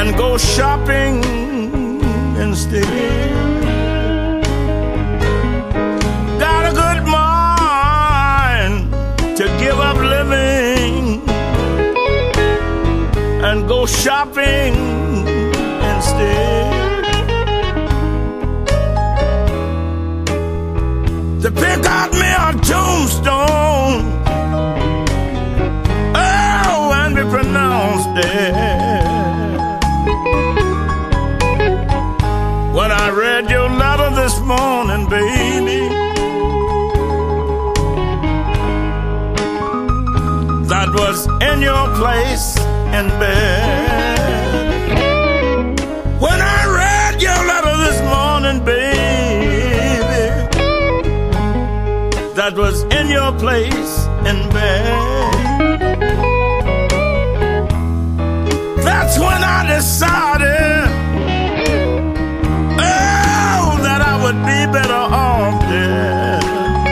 and go shopping instead. Got a good mind to give up living and go shopping instead. To pick out me a tombstone, oh, and be pronounced dead. When I read your letter this morning, baby, that was in your place in bed. When I read your letter this morning, baby, that was in your place in bed. That's when I decided, oh, that I would be better off dead.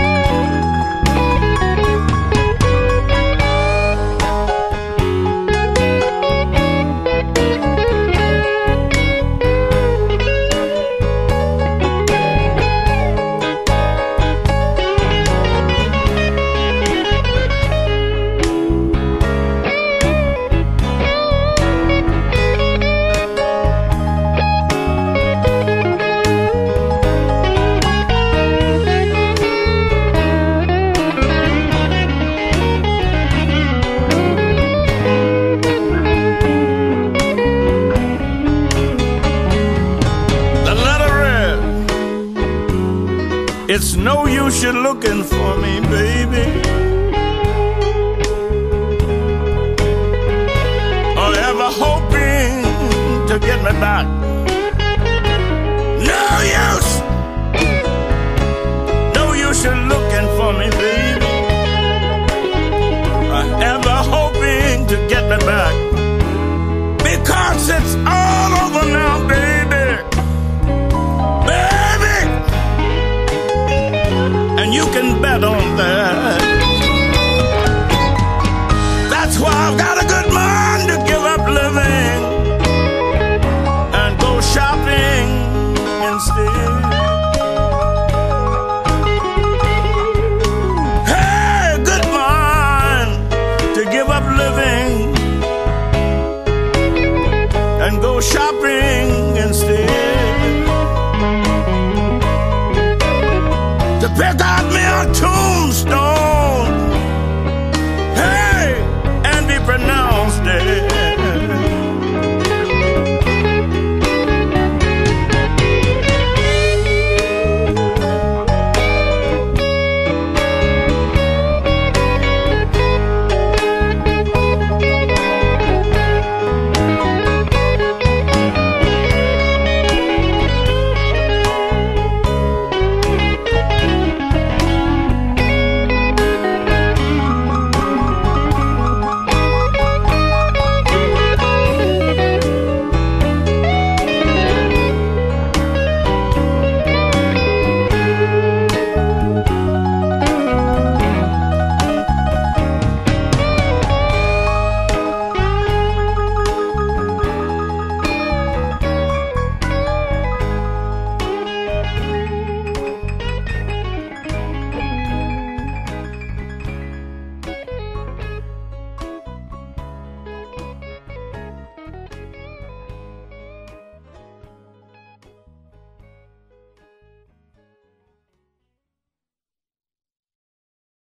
It's no use you looking for me, baby, or ever hoping to get me back. No use you looking for me, baby, or ever hoping to get me back, because it's all over now, baby. And you can bet on that. That's why I've got a good mind to give up living and go shopping instead. Hey, good mind to give up living and go shopping